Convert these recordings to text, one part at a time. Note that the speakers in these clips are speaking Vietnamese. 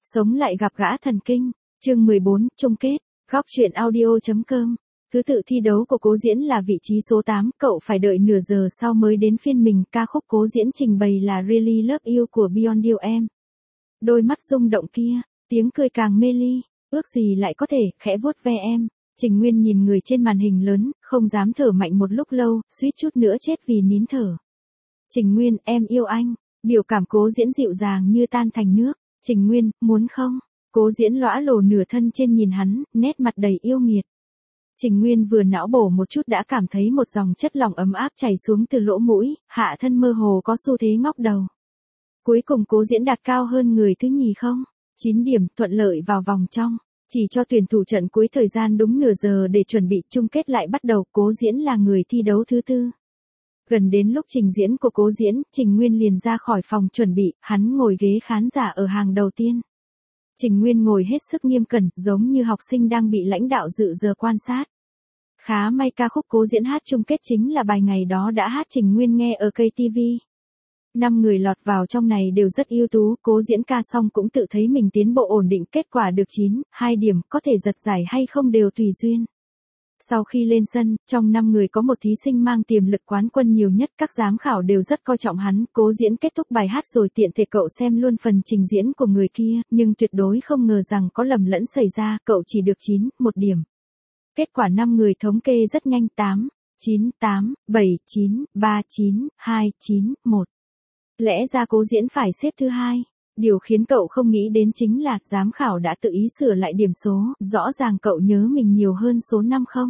Sống lại gặp gã thần kinh, chương 14, chung kết, góc truyện audio.com. Thứ tự thi đấu của Cố Diễn là vị trí số 8, cậu phải đợi nửa giờ sau mới đến phiên mình. Ca khúc Cố Diễn trình bày là Really Love You của Beyond You em. Đôi mắt rung động kia, tiếng cười càng mê ly, ước gì lại có thể khẽ vuốt ve em. Trình Nguyên nhìn người trên màn hình lớn, không dám thở mạnh một lúc lâu, suýt chút nữa chết vì nín thở. Trình Nguyên, em yêu anh. Biểu cảm Cố Diễn dịu dàng như tan thành nước. Trình Nguyên, muốn không? Cố Diễn lõa lồ nửa thân trên nhìn hắn, nét mặt đầy yêu nghiệt. Trình Nguyên vừa não bổ một chút đã cảm thấy một dòng chất lỏng ấm áp chảy xuống từ lỗ mũi, hạ thân mơ hồ có xu thế ngóc đầu. Cuối cùng Cố Diễn đạt cao hơn người thứ nhì không? 9 điểm, thuận lợi vào vòng trong. Chỉ cho tuyển thủ trận cuối thời gian đúng nửa giờ để chuẩn bị chung kết lại bắt đầu. Cố Diễn là người thi đấu thứ tư. Gần đến lúc trình diễn của Cố Diễn, Trình Nguyên liền ra khỏi phòng chuẩn bị, hắn ngồi ghế khán giả ở hàng đầu tiên. Trình Nguyên ngồi hết sức nghiêm cẩn, giống như học sinh đang bị lãnh đạo dự giờ quan sát. Khá may ca khúc Cố Diễn hát chung kết chính là bài ngày đó đã hát Trình Nguyên nghe ở KTV. 5 người lọt vào trong này đều rất ưu tú, Cố Diễn ca xong cũng tự thấy mình tiến bộ ổn định, kết quả được 2 điểm, có thể giật giải hay không đều tùy duyên. Sau khi lên sân, trong 5 người có một thí sinh mang tiềm lực quán quân nhiều nhất, các giám khảo đều rất coi trọng hắn. Cố Diễn kết thúc bài hát rồi tiện thể cậu xem luôn phần trình diễn của người kia, nhưng tuyệt đối không ngờ rằng có lầm lẫn xảy ra, cậu chỉ được 1 điểm. Kết quả 5 người thống kê rất nhanh: 8, 9, 8, 7, 9, 3, 9, 2, 9, 1. Lẽ ra Cố Diễn phải xếp thứ 2. Điều khiến cậu không nghĩ đến chính là giám khảo đã tự ý sửa lại điểm số, rõ ràng cậu nhớ mình nhiều hơn số 5 không?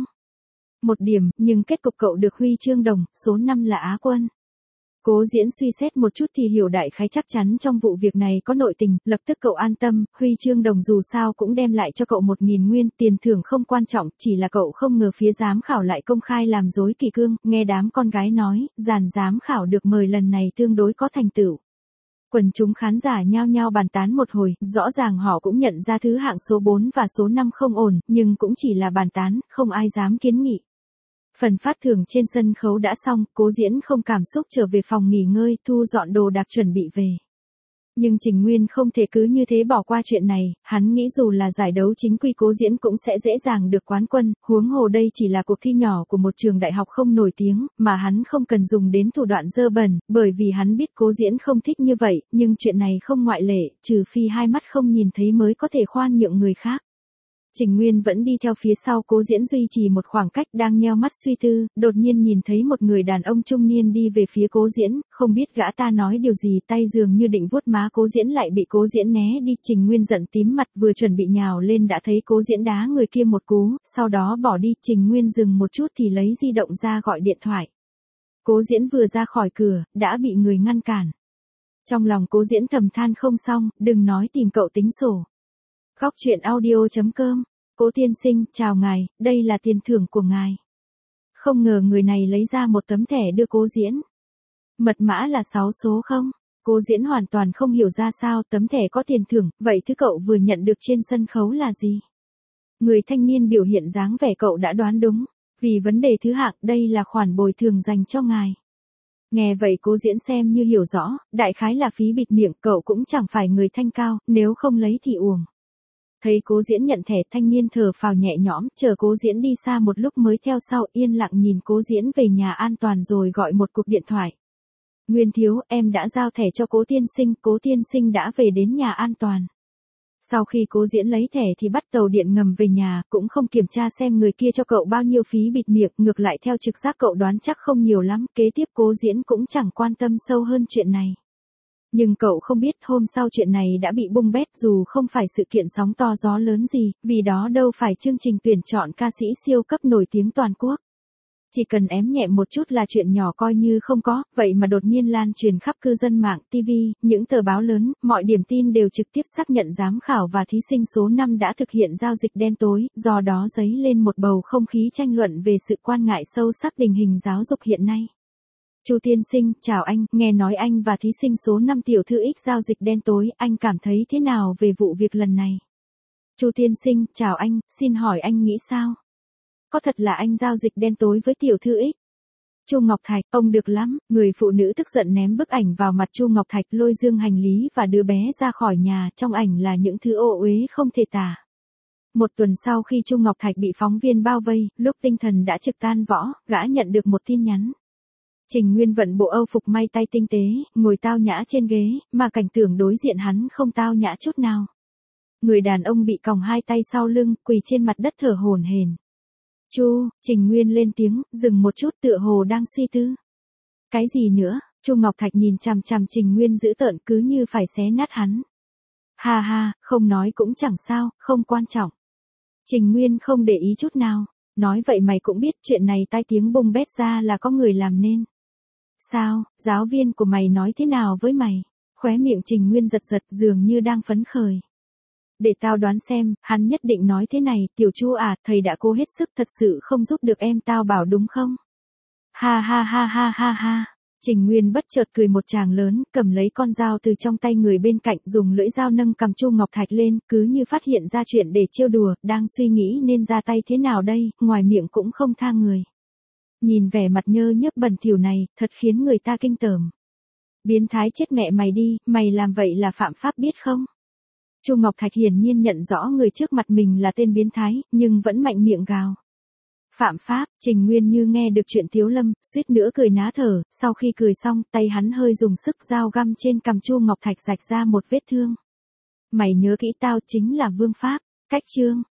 1 điểm, nhưng kết cục cậu được huy chương đồng, số 5 là Á quân. Cố Diễn suy xét một chút thì hiểu đại khái chắc chắn trong vụ việc này có nội tình, lập tức cậu an tâm, huy chương đồng dù sao cũng đem lại cho cậu 1.000 nguyên, tiền thưởng không quan trọng, chỉ là cậu không ngờ phía giám khảo lại công khai làm dối kỷ cương, nghe đám con gái nói, dàn giám khảo được mời lần này tương đối có thành tựu. Quần chúng khán giả nhao nhao bàn tán một hồi, rõ ràng họ cũng nhận ra thứ hạng số 4 và số 5 không ổn, nhưng cũng chỉ là bàn tán, không ai dám kiến nghị. Phần phát thưởng trên sân khấu đã xong, Cố Diễn không cảm xúc trở về phòng nghỉ ngơi, thu dọn đồ đạc chuẩn bị về. Nhưng Trình Nguyên không thể cứ như thế bỏ qua chuyện này, hắn nghĩ dù là giải đấu chính quy Cố Diễn cũng sẽ dễ dàng được quán quân, huống hồ đây chỉ là cuộc thi nhỏ của một trường đại học không nổi tiếng, mà hắn không cần dùng đến thủ đoạn dơ bẩn, bởi vì hắn biết Cố Diễn không thích như vậy, nhưng chuyện này không ngoại lệ, trừ phi hai mắt không nhìn thấy mới có thể khoan nhượng người khác. Trình Nguyên vẫn đi theo phía sau Cố Diễn duy trì một khoảng cách, đang nheo mắt suy tư, đột nhiên nhìn thấy một người đàn ông trung niên đi về phía Cố Diễn, không biết gã ta nói điều gì, tay dường như định vuốt má Cố Diễn lại bị Cố Diễn né đi. Trình Nguyên giận tím mặt, vừa chuẩn bị nhào lên đã thấy Cố Diễn đá người kia một cú, sau đó bỏ đi. Trình Nguyên dừng một chút thì lấy di động ra gọi điện thoại. Cố Diễn vừa ra khỏi cửa, đã bị người ngăn cản. Trong lòng Cố Diễn thầm than không xong, đừng nói tìm cậu tính sổ. Góc truyện audio.com. Cố tiên sinh, chào ngài, đây là tiền thưởng của ngài. Không ngờ người này lấy ra một tấm thẻ đưa Cố Diễn. Mật mã là 6 số không? Cố Diễn hoàn toàn không hiểu ra sao tấm thẻ có tiền thưởng, vậy thứ cậu vừa nhận được trên sân khấu là gì? Người thanh niên biểu hiện dáng vẻ cậu đã đoán đúng. Vì vấn đề thứ hạng, đây là khoản bồi thường dành cho ngài. Nghe vậy Cố Diễn xem như hiểu rõ, đại khái là phí bịt miệng, cậu cũng chẳng phải người thanh cao, nếu không lấy thì uổng. Thấy Cố Diễn nhận thẻ, thanh niên thở phào nhẹ nhõm, chờ Cố Diễn đi xa một lúc mới theo sau, yên lặng nhìn Cố Diễn về nhà an toàn rồi gọi một cuộc điện thoại. Nguyên thiếu, em đã giao thẻ cho Cố tiên sinh đã về đến nhà an toàn. Sau khi Cố Diễn lấy thẻ thì bắt tàu điện ngầm về nhà, cũng không kiểm tra xem người kia cho cậu bao nhiêu phí bịt miệng, ngược lại theo trực giác cậu đoán chắc không nhiều lắm, kế tiếp Cố Diễn cũng chẳng quan tâm sâu hơn chuyện này. Nhưng cậu không biết hôm sau chuyện này đã bị bung bét, dù không phải sự kiện sóng to gió lớn gì, vì đó đâu phải chương trình tuyển chọn ca sĩ siêu cấp nổi tiếng toàn quốc. Chỉ cần ém nhẹ một chút là chuyện nhỏ coi như không có, vậy mà đột nhiên lan truyền khắp cư dân mạng, TV, những tờ báo lớn, mọi điểm tin đều trực tiếp xác nhận giám khảo và thí sinh số 5 đã thực hiện giao dịch đen tối, do đó dấy lên một bầu không khí tranh luận về sự quan ngại sâu sắc tình hình giáo dục hiện nay. Chu tiên sinh, chào anh, nghe nói anh và thí sinh số 5 tiểu thư X giao dịch đen tối, anh cảm thấy thế nào về vụ việc lần này? Chu tiên sinh, chào anh, xin hỏi anh nghĩ sao? Có thật là anh giao dịch đen tối với tiểu thư X? Chu Ngọc Thạch, ông được lắm, người phụ nữ tức giận ném bức ảnh vào mặt Chu Ngọc Thạch, lôi dương hành lý và đứa bé ra khỏi nhà, trong ảnh là những thứ ô uế không thể tả. Một tuần sau khi Chu Ngọc Thạch bị phóng viên bao vây, lúc tinh thần đã trực tan võ, gã nhận được một tin nhắn. Trình Nguyên vận bộ âu phục may tay tinh tế, ngồi tao nhã trên ghế, mà cảnh tượng đối diện hắn không tao nhã chút nào. Người đàn ông bị còng hai tay sau lưng, quỳ trên mặt đất thở hổn hển. Trình Nguyên lên tiếng, dừng một chút tựa hồ đang suy tư. Cái gì nữa? Chu Ngọc Thạch nhìn chằm chằm Trình Nguyên dữ tợn cứ như phải xé nát hắn. Ha ha, không nói cũng chẳng sao, không quan trọng. Trình Nguyên không để ý chút nào. Nói vậy mày cũng biết chuyện này tai tiếng bung bét ra là có người làm nên. Sao, giáo viên của mày nói thế nào với mày? Khóe miệng Trình Nguyên giật giật dường như đang phấn khởi. Để tao đoán xem, hắn nhất định nói thế này, tiểu Chu à, thầy đã cố hết sức thật sự không giúp được em tao bảo đúng không? Ha ha ha ha ha ha. Trình Nguyên bất chợt cười một tràng lớn, cầm lấy con dao từ trong tay người bên cạnh, dùng lưỡi dao nâng cầm Chu Ngọc Thạch lên, cứ như phát hiện ra chuyện để trêu đùa, đang suy nghĩ nên ra tay thế nào đây, ngoài miệng cũng không tha người. Nhìn vẻ mặt nhơ nhớp bẩn thỉu này, thật khiến người ta kinh tởm. Biến thái chết mẹ mày đi, mày làm vậy là phạm pháp biết không? Chu Ngọc Thạch hiển nhiên nhận rõ người trước mặt mình là tên biến thái, nhưng vẫn mạnh miệng gào. Phạm pháp, Trình Nguyên như nghe được chuyện Tiếu Lâm, suýt nữa cười ná thở, sau khi cười xong, tay hắn hơi dùng sức dao găm trên cằm Chu Ngọc Thạch rạch ra một vết thương. Mày nhớ kỹ tao chính là Vương Pháp, cách chương.